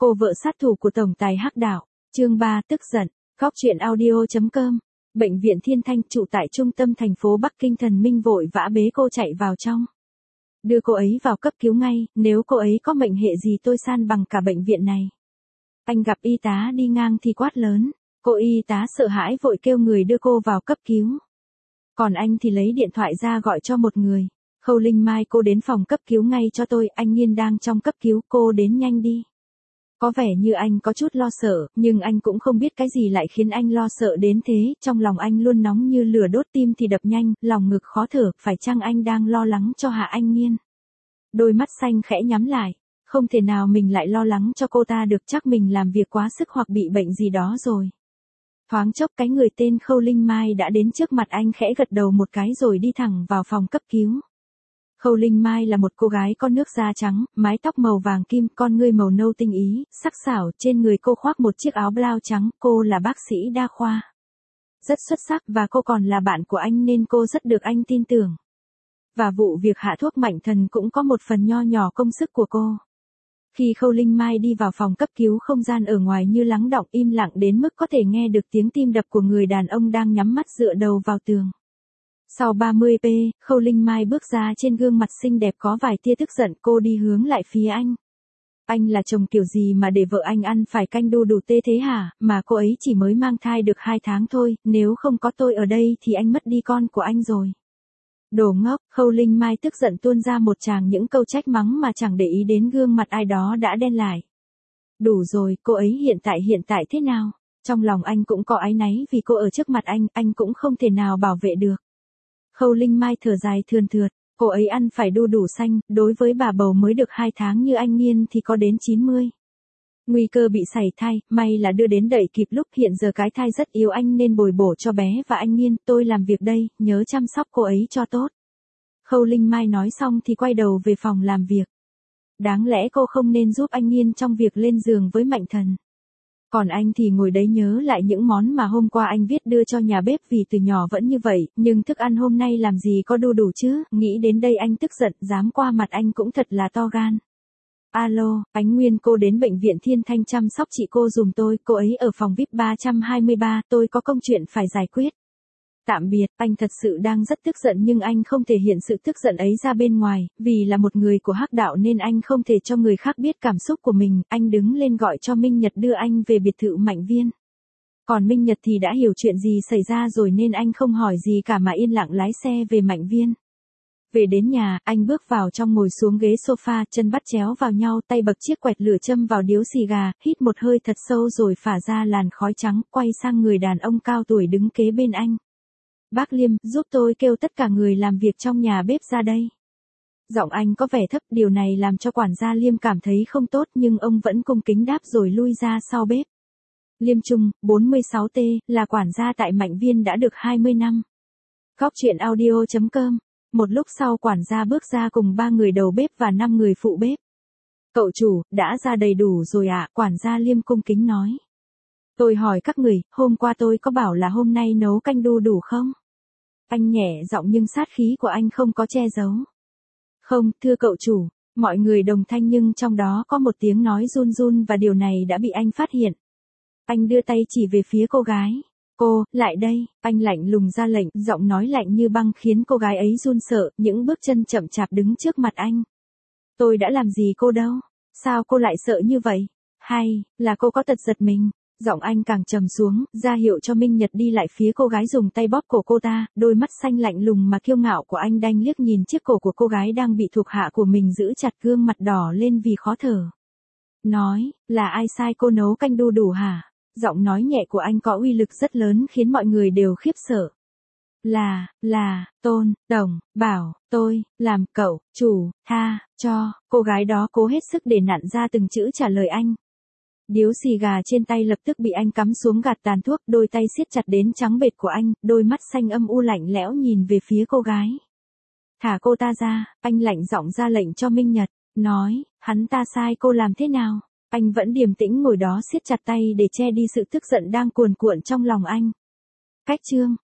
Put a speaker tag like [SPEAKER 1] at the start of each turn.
[SPEAKER 1] Cô vợ sát thủ của tổng tài Hắc Đạo. Chương 3 tức giận. Góc truyện audio.com. Bệnh viện Thiên Thanh trụ tại trung tâm thành phố Bắc Kinh. Thần Minh vội vã bế cô chạy vào trong. Đưa cô ấy vào cấp cứu ngay, nếu cô ấy có mệnh hệ gì tôi san bằng cả bệnh viện này. Anh gặp y tá đi ngang thì quát lớn. Cô y tá sợ hãi vội kêu người đưa cô vào cấp cứu. Còn anh thì lấy điện thoại ra gọi cho một người. Khâu Linh Mai, cô đến phòng cấp cứu ngay cho tôi, anh Nhiên đang trong cấp cứu, cô đến nhanh đi. Có vẻ như anh có chút lo sợ, nhưng anh cũng không biết cái gì lại khiến anh lo sợ đến thế, trong lòng anh luôn nóng như lửa đốt, tim thì đập nhanh, lòng ngực khó thở, phải chăng anh đang lo lắng cho Hạ Anh Nhiên? Đôi mắt xanh khẽ nhắm lại, không thể nào mình lại lo lắng cho cô ta được, chắc mình làm việc quá sức hoặc bị bệnh gì đó rồi. Thoáng chốc cái người tên Khâu Linh Mai đã đến trước mặt anh, khẽ gật đầu một cái rồi đi thẳng vào phòng cấp cứu. Khâu Linh Mai là một cô gái có nước da trắng, mái tóc màu vàng kim, con ngươi màu nâu tinh ý, sắc sảo, trên người cô khoác một chiếc áo blau trắng, cô là bác sĩ đa khoa. Rất xuất sắc và cô còn là bạn của anh nên cô rất được anh tin tưởng. Và vụ việc hạ thuốc Mạnh Thần cũng có một phần nho nhỏ công sức của cô. Khi Khâu Linh Mai đi vào phòng cấp cứu, không gian ở ngoài như lắng đọng, im lặng đến mức có thể nghe được tiếng tim đập của người đàn ông đang nhắm mắt dựa đầu vào tường. Sau 30p, Khâu Linh Mai bước ra, trên gương mặt xinh đẹp có vài tia tức giận, cô đi hướng lại phía anh. Anh là chồng kiểu gì mà để vợ anh ăn phải canh đu đủ tê thế hả, mà cô ấy chỉ mới mang thai được 2 tháng thôi, nếu không có tôi ở đây thì anh mất đi con của anh rồi. Đồ ngốc, Khâu Linh Mai tức giận tuôn ra một tràng những câu trách mắng mà chẳng để ý đến gương mặt ai đó đã đen lại. Đủ rồi, cô ấy hiện tại thế nào? Trong lòng anh cũng có áy náy vì cô ở trước mặt anh cũng không thể nào bảo vệ được. Khâu Linh Mai thở dài thườn thượt, cô ấy ăn phải đu đủ xanh, đối với bà bầu mới được 2 tháng như anh Nhiên thì có đến 90. Nguy cơ bị sảy thai, may là đưa đến đẩy kịp lúc, hiện giờ cái thai rất yếu, anh nên bồi bổ cho bé và anh Nhiên, tôi làm việc đây, nhớ chăm sóc cô ấy cho tốt. Khâu Linh Mai nói xong thì quay đầu về phòng làm việc. Đáng lẽ cô không nên giúp anh Nhiên trong việc lên giường với Mạnh Thần. Còn anh thì ngồi đấy nhớ lại những món mà hôm qua anh viết đưa cho nhà bếp, vì từ nhỏ vẫn như vậy, nhưng thức ăn hôm nay làm gì có đu đủ chứ, nghĩ đến đây anh tức giận, dám qua mặt anh cũng thật là to gan. Alo, Ánh Nguyên, cô đến bệnh viện Thiên Thanh chăm sóc chị cô dùm tôi, cô ấy ở phòng VIP 323, tôi có công chuyện phải giải quyết. Tạm biệt, anh thật sự đang rất tức giận nhưng anh không thể hiện sự tức giận ấy ra bên ngoài, vì là một người của Hắc Đạo nên anh không thể cho người khác biết cảm xúc của mình, anh đứng lên gọi cho Minh Nhật đưa anh về biệt thự Mạnh Viên. Còn Minh Nhật thì đã hiểu chuyện gì xảy ra rồi nên anh không hỏi gì cả mà yên lặng lái xe về Mạnh Viên. Về đến nhà, anh bước vào trong, ngồi xuống ghế sofa, chân bắt chéo vào nhau, tay bật chiếc quẹt lửa châm vào điếu xì gà, hít một hơi thật sâu rồi phả ra làn khói trắng, quay sang người đàn ông cao tuổi đứng kế bên anh. Bác Liêm, giúp tôi kêu tất cả người làm việc trong nhà bếp ra đây. Giọng anh có vẻ thấp, điều này làm cho quản gia Liêm cảm thấy không tốt nhưng ông vẫn cung kính đáp rồi lui ra sau bếp. Liêm Trung, 46T, là quản gia tại Mạnh Viên đã được 20 năm. Góc truyện audio.com. Một lúc sau quản gia bước ra cùng 3 người đầu bếp và 5 người phụ bếp. Cậu chủ, đã ra đầy đủ rồi ạ, quản gia Liêm cung kính nói. Tôi hỏi các người, hôm qua tôi có bảo là hôm nay nấu canh đu đủ không? Anh nhẹ giọng nhưng sát khí của anh không có che giấu. Không, thưa cậu chủ, mọi người đồng thanh nhưng trong đó có một tiếng nói run run và điều này đã bị anh phát hiện. Anh đưa tay chỉ về phía cô gái. Cô, lại đây, anh lạnh lùng ra lệnh, giọng nói lạnh như băng khiến cô gái ấy run sợ, những bước chân chậm chạp đứng trước mặt anh. Tôi đã làm gì cô đâu, sao cô lại sợ như vậy? Hay, là cô có tật giật mình? Giọng anh càng trầm xuống, ra hiệu cho Minh Nhật đi lại phía cô gái, dùng tay bóp cổ cô ta, đôi mắt xanh lạnh lùng mà kiêu ngạo của anh đanh liếc nhìn chiếc cổ của cô gái đang bị thuộc hạ của mình giữ chặt, gương mặt đỏ lên vì khó thở. Nói, là ai sai cô nấu canh đu đủ hả? Giọng nói nhẹ của anh có uy lực rất lớn khiến mọi người đều khiếp sợ. Là, Tôn, Đồng, bảo, tôi, làm cậu, chủ, tha, cho, cô gái đó cố hết sức để nặn ra từng chữ trả lời anh. Điếu xì gà trên tay lập tức bị anh cắm xuống gạt tàn thuốc, đôi tay siết chặt đến trắng bệch của anh, đôi mắt xanh âm u lạnh lẽo nhìn về phía cô gái. Thả cô ta ra, anh lạnh giọng ra lệnh cho Minh Nhật, nói, hắn ta sai cô làm thế nào? Anh vẫn điềm tĩnh ngồi đó siết chặt tay để che đi sự tức giận đang cuồn cuộn trong lòng anh. Cách chương